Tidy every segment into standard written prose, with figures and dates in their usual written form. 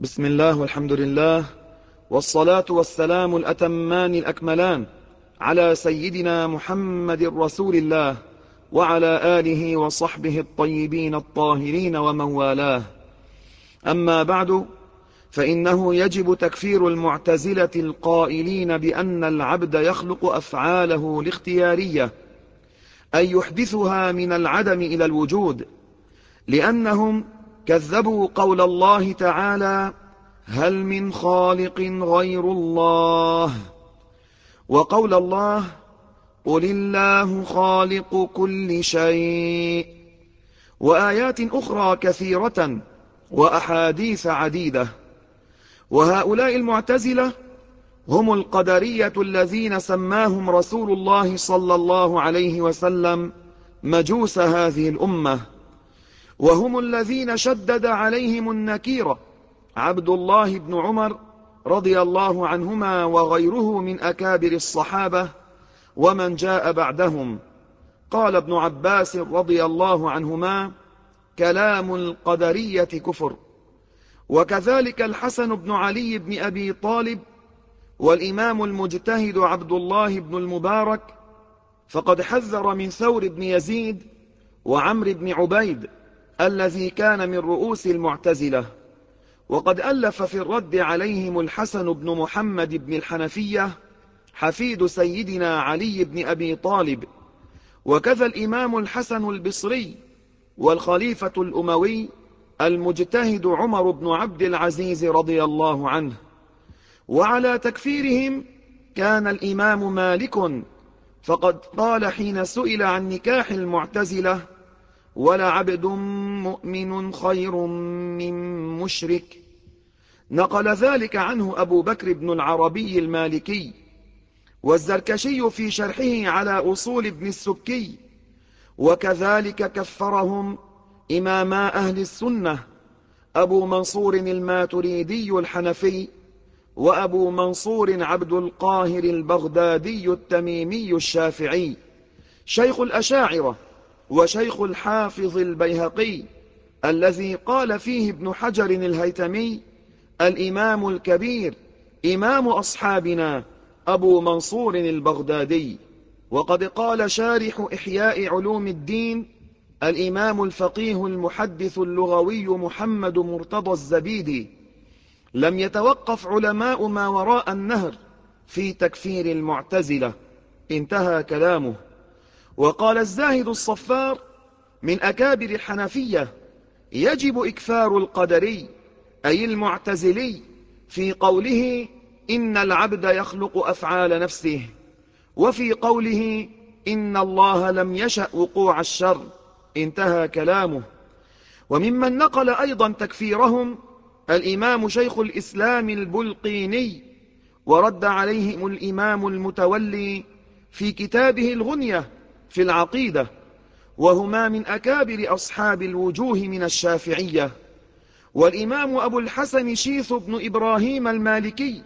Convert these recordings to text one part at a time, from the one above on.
بسم الله والحمد لله، والصلاة والسلام الأتمان الأكملان على سيدنا محمد رسول الله وعلى آله وصحبه الطيبين الطاهرين ومن والاه. أما بعد، فإنه يجب تكفير المعتزلة القائلين بأن العبد يخلق أفعاله الاختيارية، أي يحدثها من العدم إلى الوجود، لأنهم كذبوا قول الله تعالى: هل من خالق غير الله، وقول الله: قل الله خالق كل شيء، وآيات أخرى كثيرة وأحاديث عديدة. وهؤلاء المعتزلة هم القدرية الذين سماهم رسول الله صلى الله عليه وسلم مجوس هذه الأمة، وهم الذين شدد عليهم النكير عبد الله بن عمر رضي الله عنهما وغيره من أكابر الصحابة ومن جاء بعدهم. قال ابن عباس رضي الله عنهما: كلام القدرية كفر. وكذلك الحسن بن علي بن أبي طالب والإمام المجتهد عبد الله بن المبارك، فقد حذر من ثور بن يزيد وعمر بن عبيد الذي كان من رؤوس المعتزلة. وقد ألف في الرد عليهم الحسن بن محمد بن الحنفية حفيد سيدنا علي بن أبي طالب، وكذا الإمام الحسن البصري والخليفة الأموي المجتهد عمر بن عبد العزيز رضي الله عنه. وعلى تكفيرهم كان الإمام مالك، فقد قال حين سئل عن نكاح المعتزلة: ولعبد مؤمن خير من مشرك. نقل ذلك عنه أبو بكر بن العربي المالكي، والزركشي في شرحه على أصول ابن السبكي. وكذلك كفرهم إماما أهل السنة أبو منصور الماتريدي الحنفي، وأبو منصور عبد القاهر البغدادي التميمي الشافعي، شيخ الأشاعرة وشيخ الحافظ البيهقي، الذي قال فيه ابن حجر الهيتمي: الإمام الكبير إمام أصحابنا أبو منصور البغدادي. وقد قال شارح إحياء علوم الدين الإمام الفقيه المحدث اللغوي محمد مرتضى الزبيدي: لم يتوقف علماء ما وراء النهر في تكفير المعتزلة. انتهى كلامه. وقال الزاهد الصفار من أكابر الحنفية: يجب إكفار القدري أي المعتزلي في قوله إن العبد يخلق أفعال نفسه، وفي قوله إن الله لم يشأ وقوع الشر. انتهى كلامه. وممن نقل أيضا تكفيرهم الإمام شيخ الإسلام البلقيني، ورد عليهم الإمام المتولي في كتابه الغنية في العقيدة، وهما من أكابر أصحاب الوجوه من الشافعية. والإمام أبو الحسن شيث بن إبراهيم المالكي،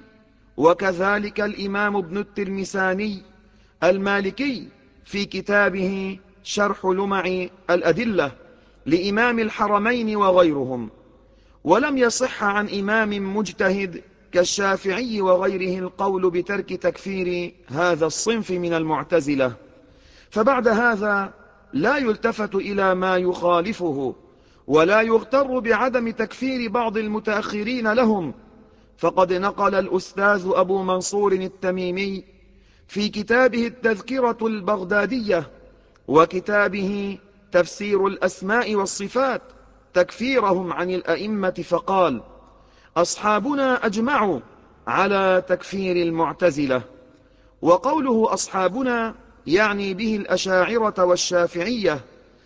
وكذلك الإمام ابن التلمساني المالكي في كتابه شرح لمع الأدلة لإمام الحرمين وغيرهم. ولم يصح عن إمام مجتهد كالشافعي وغيره القول بترك تكفير هذا الصنف من المعتزلة. فبعد هذا لا يلتفت إلى ما يخالفه، ولا يغتر بعدم تكفير بعض المتأخرين لهم. فقد نقل الأستاذ أبو منصور التميمي في كتابه التذكرة البغدادية وكتابه تفسير الأسماء والصفات تكفيرهم عن الأئمة، فقال: أصحابنا أجمعوا على تكفير المعتزلة. وقوله أصحابنا يعني به الأشاعرة والشافعية،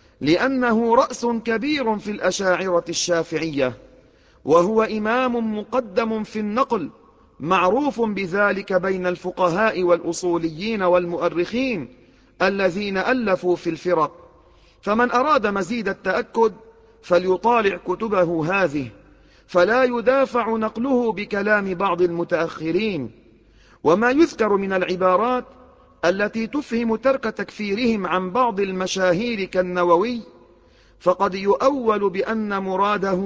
لأنه رأس كبير في الأشاعرة الشافعية، وهو إمام مقدم في النقل معروف بذلك بين الفقهاء والأصوليين والمؤرخين الذين ألفوا في الفرق. فمن أراد مزيد التأكد فليطالع كتبه هذه، فلا يدافع نقله بكلام بعض المتأخرين. وما يذكر من العبارات التي تفهم ترك تكفيرهم عن بعض المشاهير كالنووي، فقد يؤول بأن مراده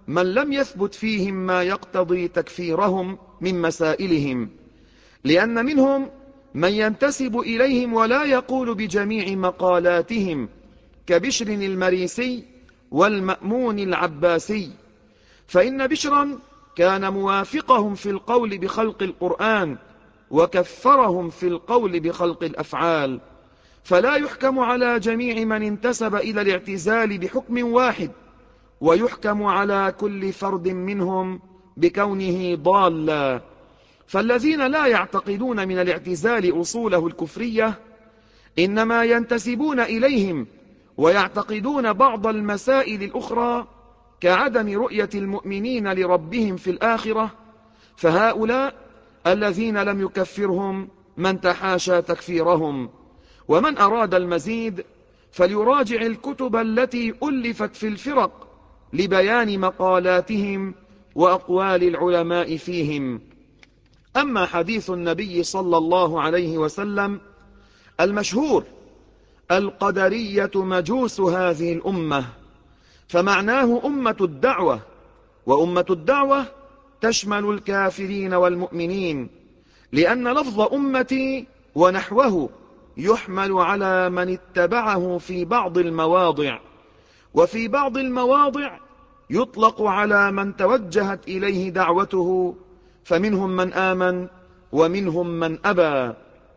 من لم يثبت فيهم ما يقتضي تكفيرهم من مسائلهم، لأن منهم من ينتسب إليهم ولا يقول بجميع مقالاتهم كبشر المريسي والمأمون العباسي، فإن بشرا كان موافقهم في القول بخلق القرآن وكفرهم في القول بخلق الأفعال، فلا يحكم على جميع من انتسب إلى الاعتزال بحكم واحد، ويحكم على كل فرد منهم بكونه ضالا. فالذين لا يعتقدون من الاعتزال أصوله الكفرية إنما ينتسبون إليهم ويعتقدون بعض المسائل الأخرى كعدم رؤية المؤمنين لربهم في الآخرة، فهؤلاء الذين لم يكفرهم من تحاشى تكفيرهم. ومن أراد المزيد فليراجع الكتب التي ألفت في الفرق لبيان مقالاتهم وأقوال العلماء فيهم. أما حديث النبي صلى الله عليه وسلم المشهور القدرية مجوس هذه الأمة، فمعناه أمة الدعوة، وأمة الدعوة تشمل الكافرين والمؤمنين، لأن لفظ أمتي ونحوه يحمل على من اتبعه في بعض المواضع، وفي بعض المواضع يطلق على من توجهت إليه دعوته، فمنهم من آمن ومنهم من أبى.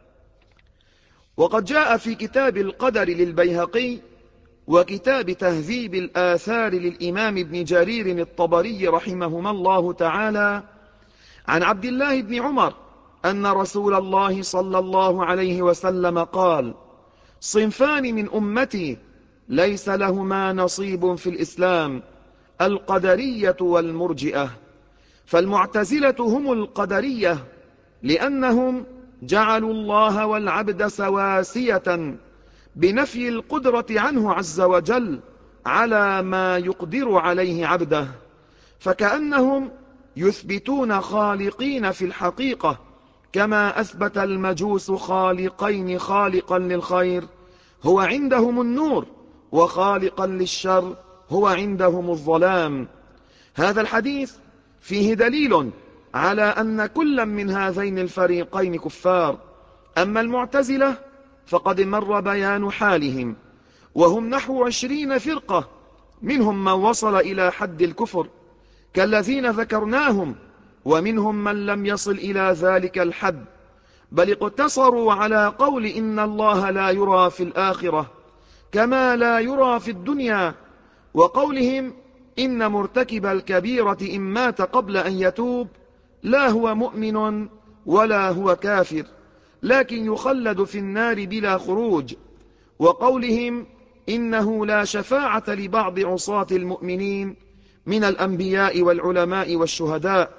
وقد جاء في كتاب القدر للبيهقي وكتاب تهذيب الآثار للإمام ابن جرير الطبري رحمهما الله تعالى عن عبد الله بن عمر أن رسول الله صلى الله عليه وسلم قال: صنفان من أمتي ليس لهما نصيب في الإسلام، القدرية والمرجئة. فالمعتزلة هم القدرية لأنهم جعلوا الله والعبد سواسية بنفي القدرة عنه عز وجل على ما يقدر عليه عبده، فكأنهم يثبتون خالقين في الحقيقة، كما أثبت المجوس خالقين، خالقا للخير هو عندهم النور، وخالقا للشر هو عندهم الظلام. هذا الحديث فيه دليل على أن كل من هذين الفريقين كفار. أما المعتزلة فقد مر بيان حالهم، وهم نحو 20 فرقة، منهم من وصل إلى حد الكفر كالذين ذكرناهم، ومنهم من لم يصل إلى ذلك الحد، بل اقتصروا على قول إن الله لا يرى في الآخرة كما لا يرى في الدنيا، وقولهم إن مرتكب الكبيرة إن مات قبل أن يتوب لا هو مؤمن ولا هو كافر، لكن يخلد في النار بلا خروج، وقولهم إنه لا شفاعة لبعض عصاة المؤمنين من الأنبياء والعلماء والشهداء.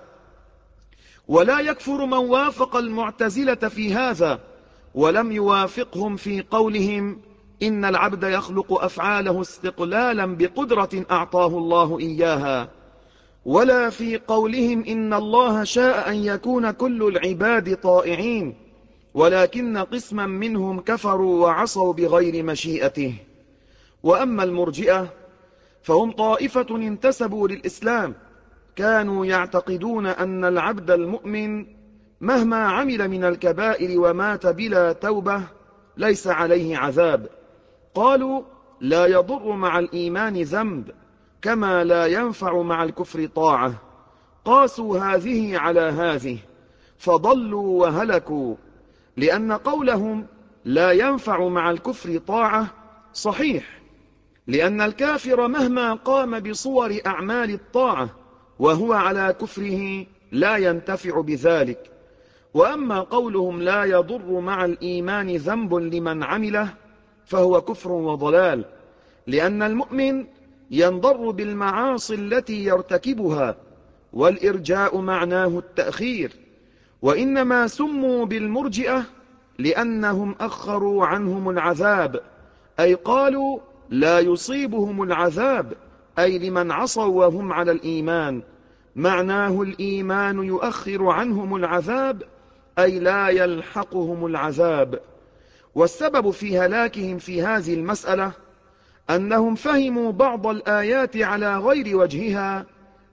ولا يكفر من وافق المعتزلة في هذا ولم يوافقهم في قولهم إن العبد يخلق أفعاله استقلالا بقدرة أعطاه الله إياها، ولا في قولهم إن الله شاء أن يكون كل العباد طائعين، ولكن قسما منهم كفروا وعصوا بغير مشيئته. وأما المرجئة فهم طائفة انتسبوا للإسلام، كانوا يعتقدون أن العبد المؤمن مهما عمل من الكبائر ومات بلا توبة ليس عليه عذاب. قالوا لا يضر مع الإيمان ذنب كما لا ينفع مع الكفر طاعة، قاسوا هذه على هذه فضلوا وهلكوا، لأن قولهم لا ينفع مع الكفر طاعة صحيح، لأن الكافر مهما قام بصور أعمال الطاعة وهو على كفره لا ينتفع بذلك. وأما قولهم لا يضر مع الإيمان ذنب لمن عمله فهو كفر وضلال، لأن المؤمن ينضر بالمعاصي التي يرتكبها، والإرجاء معناه التأخير. وإنما سموا بالمرجئة لأنهم أخروا عنهم العذاب، أي قالوا لا يصيبهم العذاب، أي لمن عصوا وهم على الإيمان، معناه الإيمان يؤخر عنهم العذاب، أي لا يلحقهم العذاب. والسبب في هلاكهم في هذه المسألة أنهم فهموا بعض الآيات على غير وجهها،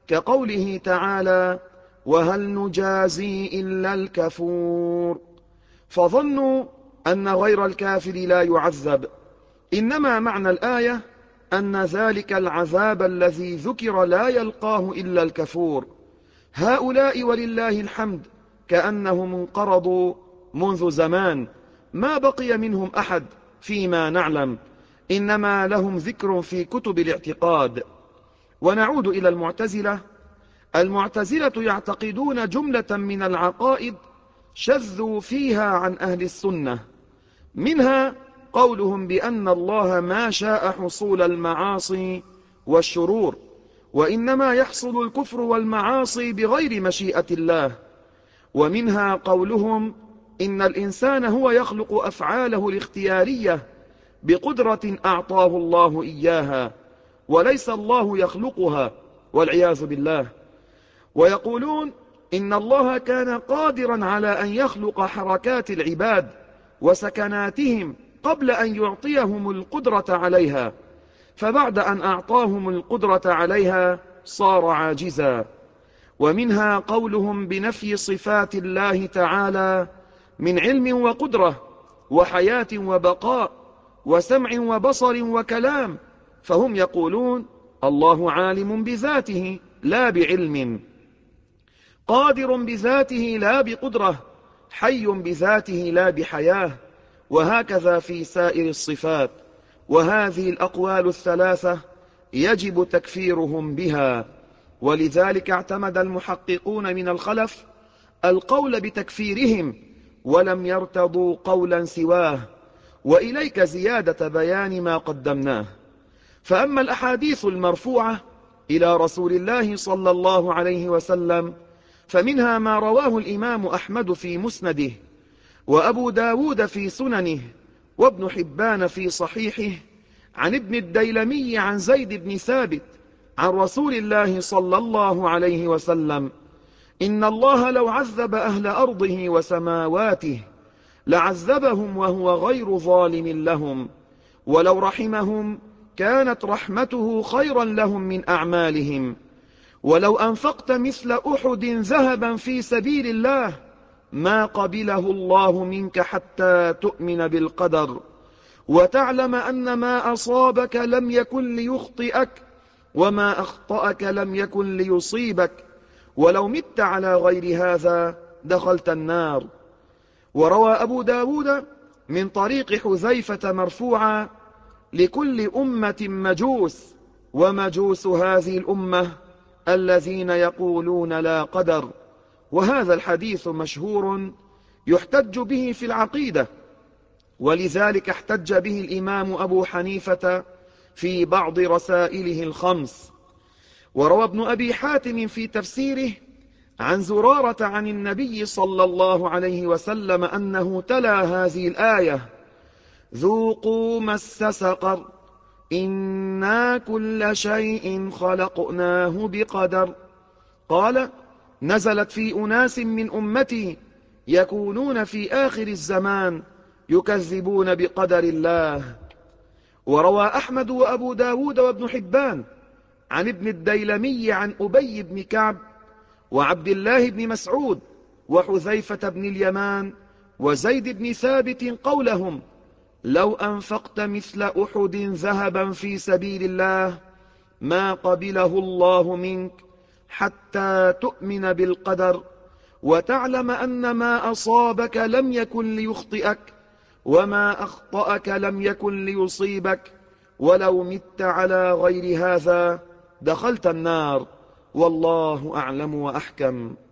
كقوله تعالى: وهل نجازي إلا الكفور. فظنوا أن غير الكافر لا يعذب، إنما معنى الآية أن ذلك العذاب الذي ذكر لا يلقاه إلا الكفور. هؤلاء ولله الحمد كأنهم انقرضوا منذ زمان، ما بقي منهم أحد فيما نعلم، إنما لهم ذكر في كتب الاعتقاد. ونعود إلى المعتزلة. المعتزلة يعتقدون جملة من العقائد شذوا فيها عن أهل السنة، منها قولهم بأن الله ما شاء حصول المعاصي والشرور، وإنما يحصل الكفر والمعاصي بغير مشيئة الله. ومنها قولهم إن الإنسان هو يخلق أفعاله الاختيارية بقدرة أعطاه الله إياها، وليس الله يخلقها والعياذ بالله. ويقولون إن الله كان قادرا على أن يخلق حركات العباد وسكناتهم قبل أن يعطيهم القدرة عليها، فبعد أن أعطاهم القدرة عليها صار عاجزا. ومنها قولهم بنفي صفات الله تعالى من علم وقدرة وحياة وبقاء وسمع وبصر وكلام، فهم يقولون الله عالم بذاته لا بعلم، قادر بذاته لا بقدرة، حي بذاته لا بحياة، وهكذا في سائر الصفات. وهذه الأقوال الثلاثة يجب تكفيرهم بها، ولذلك اعتمد المحققون من الخلف القول بتكفيرهم ولم يرتضوا قولا سواه. وإليك زيادة بيان ما قدمناه. فأما الأحاديث المرفوعة إلى رسول الله صلى الله عليه وسلم فمنها ما رواه الإمام أحمد في مسنده، وأبو داود في سننه، وابن حبان في صحيحه، عن ابن الديلمي عن زيد بن ثابت عن رسول الله صلى الله عليه وسلم: إن الله لو عذب أهل أرضه وسماواته لعذبهم وهو غير ظالم لهم، ولو رحمهم كانت رحمته خيرا لهم من أعمالهم، ولو أنفقت مثل أحد ذهبا في سبيل الله ما قبله الله منك حتى تؤمن بالقدر، وتعلم أن ما أصابك لم يكن ليخطئك، وما أخطأك لم يكن ليصيبك، ولو مت على غير هذا دخلت النار. وروى أبو داود من طريق حذيفة مرفوعا: لكل أمة مجوس، ومجوس هذه الأمة الذين يقولون لا قدر. وهذا الحديث مشهور يحتج به في العقيدة، ولذلك احتج به الإمام أبو حنيفة في بعض رسائله الخمس. وروى ابن أبي حاتم في تفسيره عن زرارة عن النبي صلى الله عليه وسلم أنه تلا هذه الآية: ذوقوا مس سقر إنا كل شيء خلقناه بقدر. قال: نزلت في أناس من أمتي يكونون في آخر الزمان يكذبون بقدر الله. وروى أحمد وأبو داود وابن حبان عن ابن الديلمي عن أبي بن كعب وعبد الله بن مسعود وحذيفة بن اليمان وزيد بن ثابت قولهم: لو أنفقت مثل أحد ذهبا في سبيل الله ما قبله الله منك حتى تؤمن بالقدر، وتعلم أن ما أصابك لم يكن ليخطئك، وما أخطأك لم يكن ليصيبك، ولو مت على غير هذا دخلت النار. والله أعلم وأحكم.